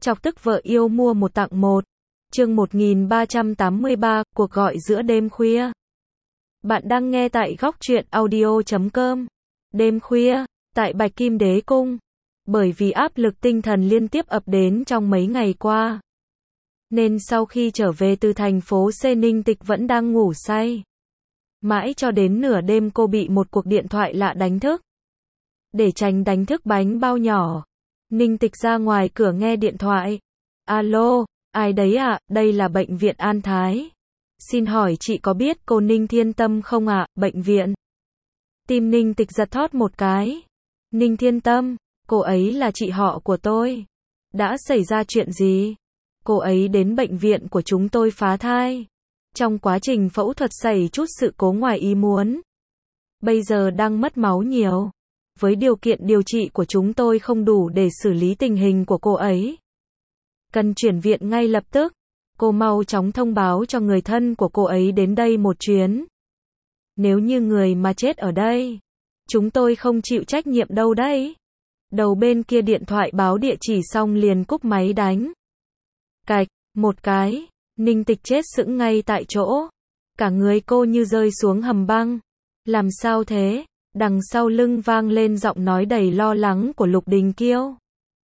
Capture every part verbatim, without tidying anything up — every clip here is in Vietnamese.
Chọc tức vợ yêu mua một tặng một. Chương một nghìn ba trăm tám mươi ba, cuộc gọi giữa đêm khuya. Bạn đang nghe tại góc truyện audio chấm com. Đêm khuya, tại Bạch Kim Đế Cung. Bởi vì áp lực tinh thần liên tiếp ập đến trong mấy ngày qua, nên sau khi trở về từ thành phố C, Ninh Tịch vẫn đang ngủ say. Mãi cho đến nửa đêm cô bị một cuộc điện thoại lạ đánh thức. Để tránh đánh thức bánh bao nhỏ, Ninh Tịch ra ngoài cửa nghe điện thoại. Alo, ai đấy ạ? À? Đây là bệnh viện An Thái. Xin hỏi chị có biết cô Ninh Thiên Tâm không ạ? À? Bệnh viện. Tim Ninh Tịch giật thót một cái. Ninh Thiên Tâm, cô ấy là chị họ của tôi. Đã xảy ra chuyện gì? Cô ấy đến bệnh viện của chúng tôi phá thai. Trong quá trình phẫu thuật xảy chút sự cố ngoài ý muốn. Bây giờ đang mất máu nhiều. Với điều kiện điều trị của chúng tôi không đủ để xử lý tình hình của cô ấy. Cần chuyển viện ngay lập tức. Cô mau chóng thông báo cho người thân của cô ấy đến đây một chuyến. Nếu như người mà chết ở đây, chúng tôi không chịu trách nhiệm đâu đấy. Đầu bên kia điện thoại báo địa chỉ xong liền cúp máy đánh. Cạch, một cái, Ninh Tịch chết sững ngay tại chỗ. Cả người cô như rơi xuống hầm băng. Làm sao thế? Đằng sau lưng vang lên giọng nói đầy lo lắng của Lục Đình Kiêu.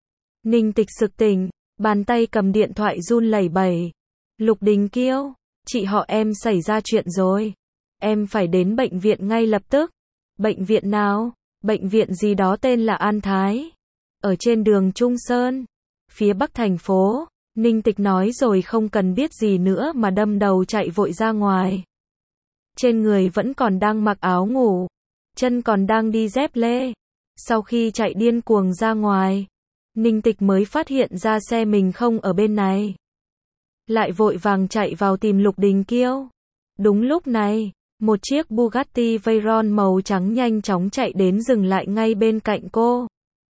Ninh Tịch sực tỉnh, bàn tay cầm điện thoại run lẩy bẩy. Lục Đình Kiêu, chị họ em xảy ra chuyện rồi. Em phải đến bệnh viện ngay lập tức. Bệnh viện nào? Bệnh viện gì đó tên là An Thái. Ở trên đường Trung Sơn, phía bắc thành phố. Ninh Tịch nói rồi không cần biết gì nữa mà đâm đầu chạy vội ra ngoài. Trên người vẫn còn đang mặc áo ngủ, chân còn đang đi dép lê. Sau khi chạy điên cuồng ra ngoài, Ninh Tịch mới phát hiện ra xe mình không ở bên này. Lại vội vàng chạy vào tìm Lục Đình Kiêu. Đúng lúc này, một chiếc Bugatti Veyron màu trắng nhanh chóng chạy đến dừng lại ngay bên cạnh cô.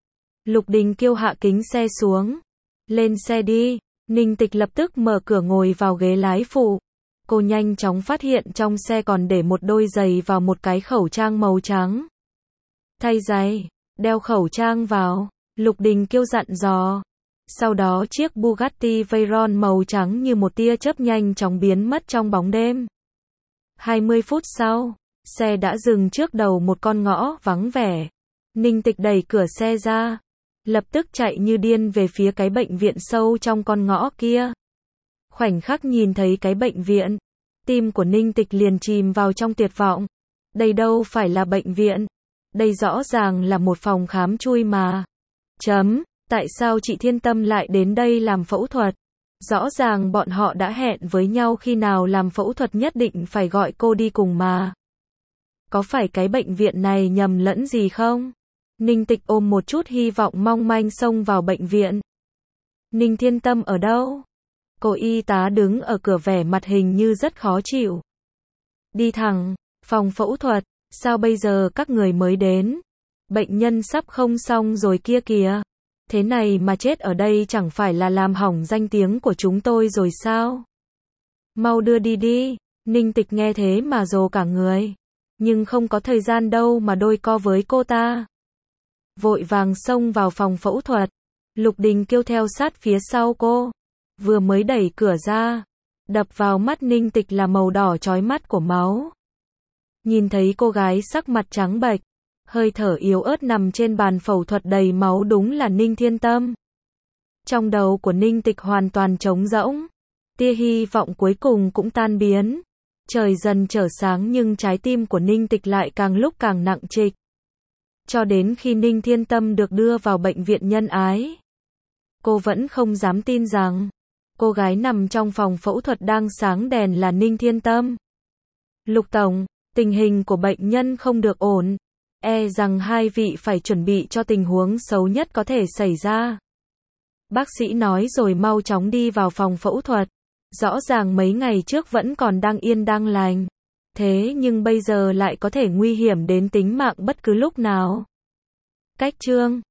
Lục Đình Kiêu hạ kính xe xuống. Lên xe đi. Ninh Tịch lập tức mở cửa ngồi vào ghế lái phụ. Cô nhanh chóng phát hiện trong xe còn để một đôi giày và một cái khẩu trang màu trắng. Thay giày, đeo khẩu trang vào, Lục Đình Kiêu dặn dò. Sau đó chiếc Bugatti Veyron màu trắng như một tia chớp nhanh chóng biến mất trong bóng đêm. hai mươi phút sau, xe đã dừng trước đầu một con ngõ vắng vẻ. Ninh Tịch đẩy cửa xe ra, lập tức chạy như điên về phía cái bệnh viện sâu trong con ngõ kia. Khoảnh khắc nhìn thấy cái bệnh viện, tim của Ninh Tịch liền chìm vào trong tuyệt vọng. Đây đâu phải là bệnh viện, đây rõ ràng là một phòng khám chui mà. Chấm, tại sao chị Thiên Tâm lại đến đây làm phẫu thuật? Rõ ràng bọn họ đã hẹn với nhau khi nào làm phẫu thuật nhất định phải gọi cô đi cùng mà. Có phải cái bệnh viện này nhầm lẫn gì không? Ninh Tịch ôm một chút hy vọng mong manh xông vào bệnh viện. Ninh Thiên Tâm ở đâu? Cô y tá đứng ở cửa vẻ mặt hình như rất khó chịu. Đi thẳng, phòng phẫu thuật, sao bây giờ các người mới đến? Bệnh nhân sắp không xong rồi kia kìa. Thế này mà chết ở đây chẳng phải là làm hỏng danh tiếng của chúng tôi rồi sao? Mau đưa đi đi. Ninh Tịch nghe thế mà rồ cả người. Nhưng không có thời gian đâu mà đôi co với cô ta. Vội vàng xông vào phòng phẫu thuật. Lục Đình Kiêu theo sát phía sau cô. Vừa mới đẩy cửa ra, đập vào mắt Ninh Tịch là màu đỏ chói mắt của máu. Nhìn thấy cô gái sắc mặt trắng bệch, hơi thở yếu ớt nằm trên bàn phẫu thuật đầy máu đúng là Ninh Thiên Tâm. Trong đầu của Ninh Tịch hoàn toàn trống rỗng. Tia hy vọng cuối cùng cũng tan biến. Trời dần trở sáng nhưng trái tim của Ninh Tịch lại càng lúc càng nặng trịch. Cho đến khi Ninh Thiên Tâm được đưa vào bệnh viện Nhân Ái, cô vẫn không dám tin rằng cô gái nằm trong phòng phẫu thuật đang sáng đèn là Ninh Thiên Tâm. Lục Tổng, tình hình của bệnh nhân không được ổn. E rằng hai vị phải chuẩn bị cho tình huống xấu nhất có thể xảy ra. Bác sĩ nói rồi mau chóng đi vào phòng phẫu thuật. Rõ ràng mấy ngày trước vẫn còn đang yên đang lành. Thế nhưng bây giờ lại có thể nguy hiểm đến tính mạng bất cứ lúc nào. Cách chương